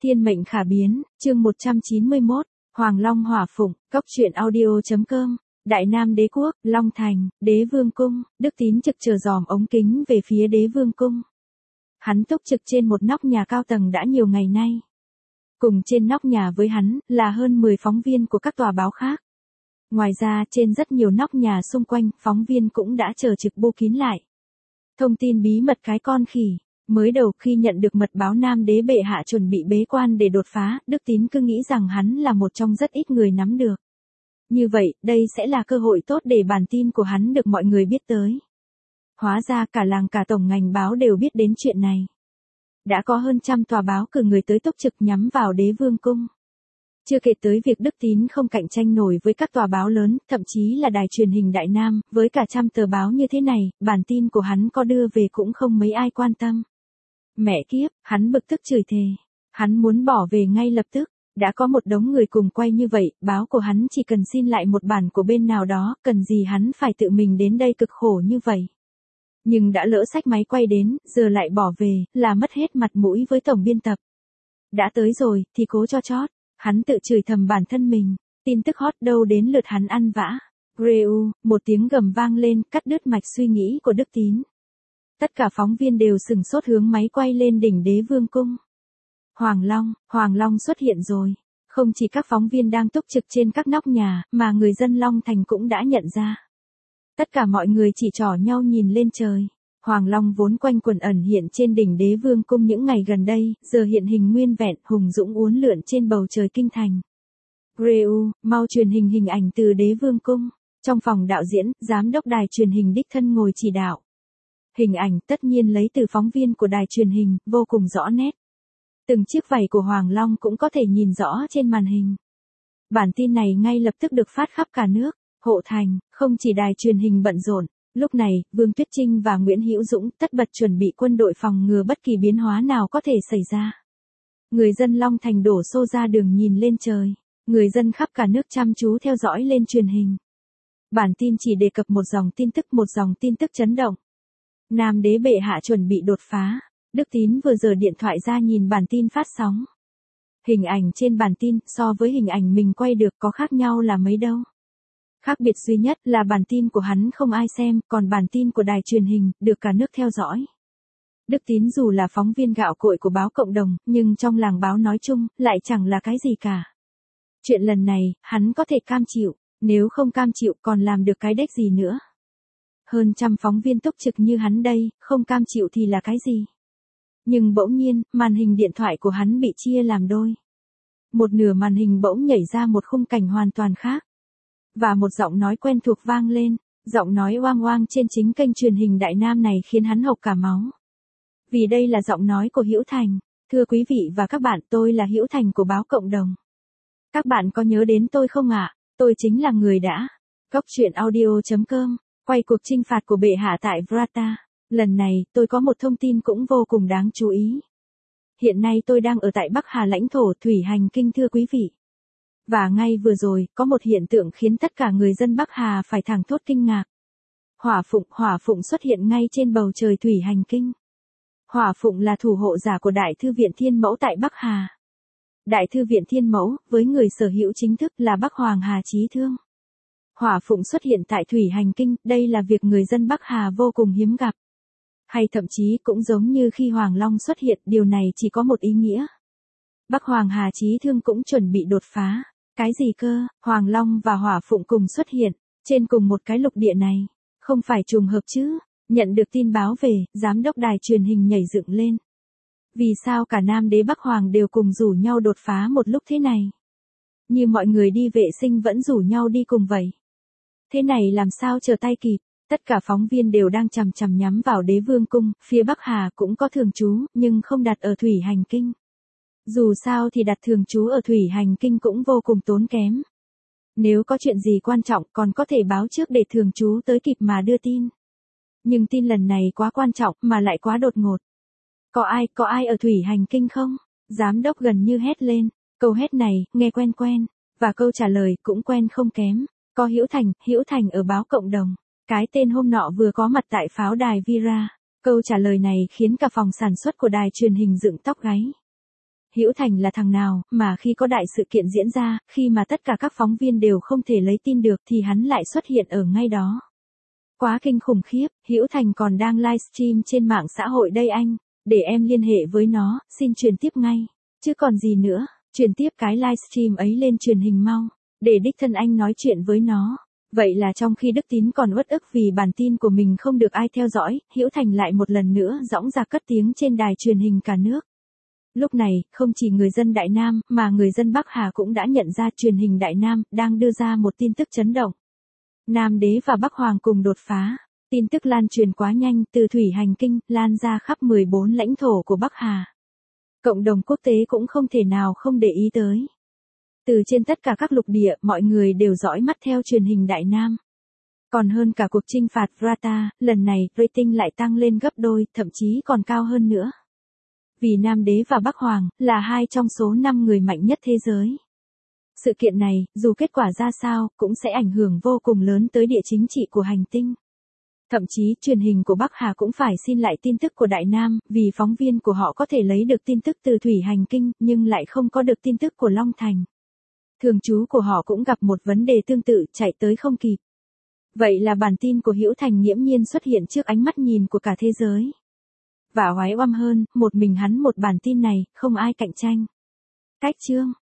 Thiên mệnh khả biến, chương 191, Hoàng Long Hỏa Phụng, Cốc truyện audio.com, Đại Nam Đế Quốc, Long Thành, Đế Vương Cung, Đức Tín trực chờ dòm ống kính về phía Đế Vương Cung. Hắn túc trực trên một nóc nhà cao tầng đã nhiều ngày nay. Cùng trên nóc nhà với hắn, là hơn 10 phóng viên của các tòa báo khác. Ngoài ra, trên rất nhiều nóc nhà xung quanh, phóng viên cũng đã chờ trực bô kín lại. Thông tin bí mật cái con khỉ. Mới đầu khi nhận được mật báo Nam Đế bệ hạ chuẩn bị bế quan để đột phá, Đức Tín cứ nghĩ rằng hắn là một trong rất ít người nắm được. Như vậy, đây sẽ là cơ hội tốt để bản tin của hắn được mọi người biết tới. Hóa ra cả làng cả tổng ngành báo đều biết đến chuyện này. Đã có hơn trăm tòa báo cử người tới túc trực nhắm vào Đế Vương Cung. Chưa kể tới việc Đức Tín không cạnh tranh nổi với các tòa báo lớn, thậm chí là đài truyền hình Đại Nam, với cả trăm tờ báo như thế này, bản tin của hắn có đưa về cũng không mấy ai quan tâm. Mẹ kiếp, hắn bực tức chửi thề. Hắn muốn bỏ về ngay lập tức. Đã có một đống người cùng quay như vậy, báo của hắn chỉ cần xin lại một bản của bên nào đó, cần gì hắn phải tự mình đến đây cực khổ như vậy. Nhưng đã lỡ xách máy quay đến, giờ lại bỏ về, là mất hết mặt mũi với tổng biên tập. Đã tới rồi, thì cố cho chót. Hắn tự chửi thầm bản thân mình. Tin tức hot đâu đến lượt hắn ăn vã. Greu, một tiếng gầm vang lên, cắt đứt mạch suy nghĩ của Đức Tín. Tất cả phóng viên đều sừng sốt hướng máy quay lên đỉnh Đế Vương Cung. Hoàng Long xuất hiện rồi. Không chỉ các phóng viên đang túc trực trên các nóc nhà, mà người dân Long Thành cũng đã nhận ra. Tất cả mọi người chỉ trỏ nhau nhìn lên trời. Hoàng Long vốn quanh quẩn ẩn hiện trên đỉnh Đế Vương Cung những ngày gần đây, giờ hiện hình nguyên vẹn, hùng dũng uốn lượn trên bầu trời kinh thành. Greu, mau truyền hình ảnh từ Đế Vương Cung. Trong phòng đạo diễn, giám đốc đài truyền hình đích thân ngồi chỉ đạo. Hình ảnh tất nhiên lấy từ phóng viên của đài truyền hình, vô cùng rõ nét. Từng chiếc vảy của Hoàng Long cũng có thể nhìn rõ trên màn hình. Bản tin này ngay lập tức được phát khắp cả nước. Hộ thành, không chỉ đài truyền hình bận rộn. Lúc này, Vương Tuyết Trinh và Nguyễn Hữu Dũng tất bật chuẩn bị quân đội phòng ngừa bất kỳ biến hóa nào có thể xảy ra. Người dân Long Thành đổ xô ra đường nhìn lên trời. Người dân khắp cả nước chăm chú theo dõi lên truyền hình. Bản tin chỉ đề cập một dòng tin tức chấn động. Nam Đế bệ hạ chuẩn bị đột phá. Đức Tín vừa giở điện thoại ra nhìn bản tin phát sóng. Hình ảnh trên bản tin so với hình ảnh mình quay được có khác nhau là mấy đâu. Khác biệt duy nhất là bản tin của hắn không ai xem, còn bản tin của đài truyền hình được cả nước theo dõi. Đức Tín dù là phóng viên gạo cội của báo Cộng đồng, nhưng trong làng báo nói chung lại chẳng là cái gì cả. Chuyện lần này, hắn có thể cam chịu, nếu không cam chịu còn làm được cái đếch gì nữa. Hơn trăm phóng viên túc trực như hắn đây, không cam chịu thì là cái gì? Nhưng bỗng nhiên, màn hình điện thoại của hắn bị chia làm đôi. Một nửa màn hình bỗng nhảy ra một khung cảnh hoàn toàn khác. Và một giọng nói quen thuộc vang lên, giọng nói oang oang trên chính kênh truyền hình Đại Nam này khiến hắn hộc cả máu. Vì đây là giọng nói của Hữu Thành. Thưa quý vị và các bạn, tôi là Hữu Thành của báo Cộng đồng. Các bạn có nhớ đến tôi không ạ? Tôi chính là người đã Cốc truyện audio.com, quay cuộc chinh phạt của bệ hạ tại Vrata. Lần này, tôi có một thông tin cũng vô cùng đáng chú ý. Hiện nay tôi đang ở tại Bắc Hà lãnh thổ Thủy Hành Kinh thưa quý vị. Và ngay vừa rồi, có một hiện tượng khiến tất cả người dân Bắc Hà phải thảng thốt kinh ngạc. Hỏa Phụng xuất hiện ngay trên bầu trời Thủy Hành Kinh. Hỏa Phụng là thủ hộ giả của Đại Thư viện Thiên Mẫu tại Bắc Hà. Đại Thư viện Thiên Mẫu, với người sở hữu chính thức là Bắc Hoàng Hà Chí Thương. Hỏa Phụng xuất hiện tại Thủy Hành Kinh, đây là việc người dân Bắc Hà vô cùng hiếm gặp. Hay thậm chí cũng giống như khi Hoàng Long xuất hiện, điều này chỉ có một ý nghĩa. Bắc Hoàng Hà Chí Thương cũng chuẩn bị đột phá. Cái gì cơ? Hoàng Long và Hỏa Phụng cùng xuất hiện, trên cùng một cái lục địa này. Không phải trùng hợp chứ? Nhận được tin báo về, giám đốc đài truyền hình nhảy dựng lên. Vì sao cả Nam Đế Bắc Hoàng đều cùng rủ nhau đột phá một lúc thế này? Như mọi người đi vệ sinh vẫn rủ nhau đi cùng vậy. Thế này làm sao trở tay kịp? Tất cả phóng viên đều đang chằm chằm nhắm vào Đế Vương Cung, phía Bắc Hà cũng có thường trú, nhưng không đặt ở Thủy Hành Kinh. Dù sao thì đặt thường trú ở Thủy Hành Kinh cũng vô cùng tốn kém. Nếu có chuyện gì quan trọng còn có thể báo trước để thường trú tới kịp mà đưa tin. Nhưng tin lần này quá quan trọng mà lại quá đột ngột. Có ai ở Thủy Hành Kinh không? Giám đốc gần như hét lên. Câu hét này, nghe quen quen. Và câu trả lời cũng quen không kém. Có Hữu Thành ở báo Cộng đồng. Cái tên hôm nọ vừa có mặt tại pháo đài Vira. Câu trả lời này khiến cả phòng sản xuất của đài truyền hình dựng tóc gáy. Hữu Thành là thằng nào, mà khi có đại sự kiện diễn ra, khi mà tất cả các phóng viên đều không thể lấy tin được thì hắn lại xuất hiện ở ngay đó. Quá kinh khủng khiếp, Hữu Thành còn đang livestream trên mạng xã hội đây anh, để em liên hệ với nó, xin truyền tiếp ngay. Chứ còn gì nữa, truyền tiếp cái livestream ấy lên truyền hình mau, để đích thân anh nói chuyện với nó. Vậy là trong khi Đức Tín còn uất ức vì bản tin của mình không được ai theo dõi, Hữu Thành lại một lần nữa dõng dạc cất tiếng trên đài truyền hình cả nước. Lúc này, không chỉ người dân Đại Nam, mà người dân Bắc Hà cũng đã nhận ra truyền hình Đại Nam đang đưa ra một tin tức chấn động. Nam Đế và Bắc Hoàng cùng đột phá. Tin tức lan truyền quá nhanh, từ thủy hành kinh, lan ra khắp 14 lãnh thổ của Bắc Hà. Cộng đồng quốc tế cũng không thể nào không để ý tới. Từ trên tất cả các lục địa, mọi người đều dõi mắt theo truyền hình Đại Nam. Còn hơn cả cuộc chinh phạt Vrata, lần này, rating lại tăng lên gấp đôi, thậm chí còn cao hơn nữa. Vì Nam Đế và Bắc Hoàng, là hai trong số 5 người mạnh nhất thế giới. Sự kiện này, dù kết quả ra sao, cũng sẽ ảnh hưởng vô cùng lớn tới địa chính trị của hành tinh. Thậm chí, truyền hình của Bắc Hà cũng phải xin lại tin tức của Đại Nam, vì phóng viên của họ có thể lấy được tin tức từ thủy hành kinh, nhưng lại không có được tin tức của Long Thành. Thường trú của họ cũng gặp một vấn đề tương tự, chạy tới không kịp. Vậy là bản tin của Hữu Thành nghiễm nhiên xuất hiện trước ánh mắt nhìn của cả thế giới. Và oái oăm hơn, một mình hắn một bản tin này, không ai cạnh tranh. Cách chương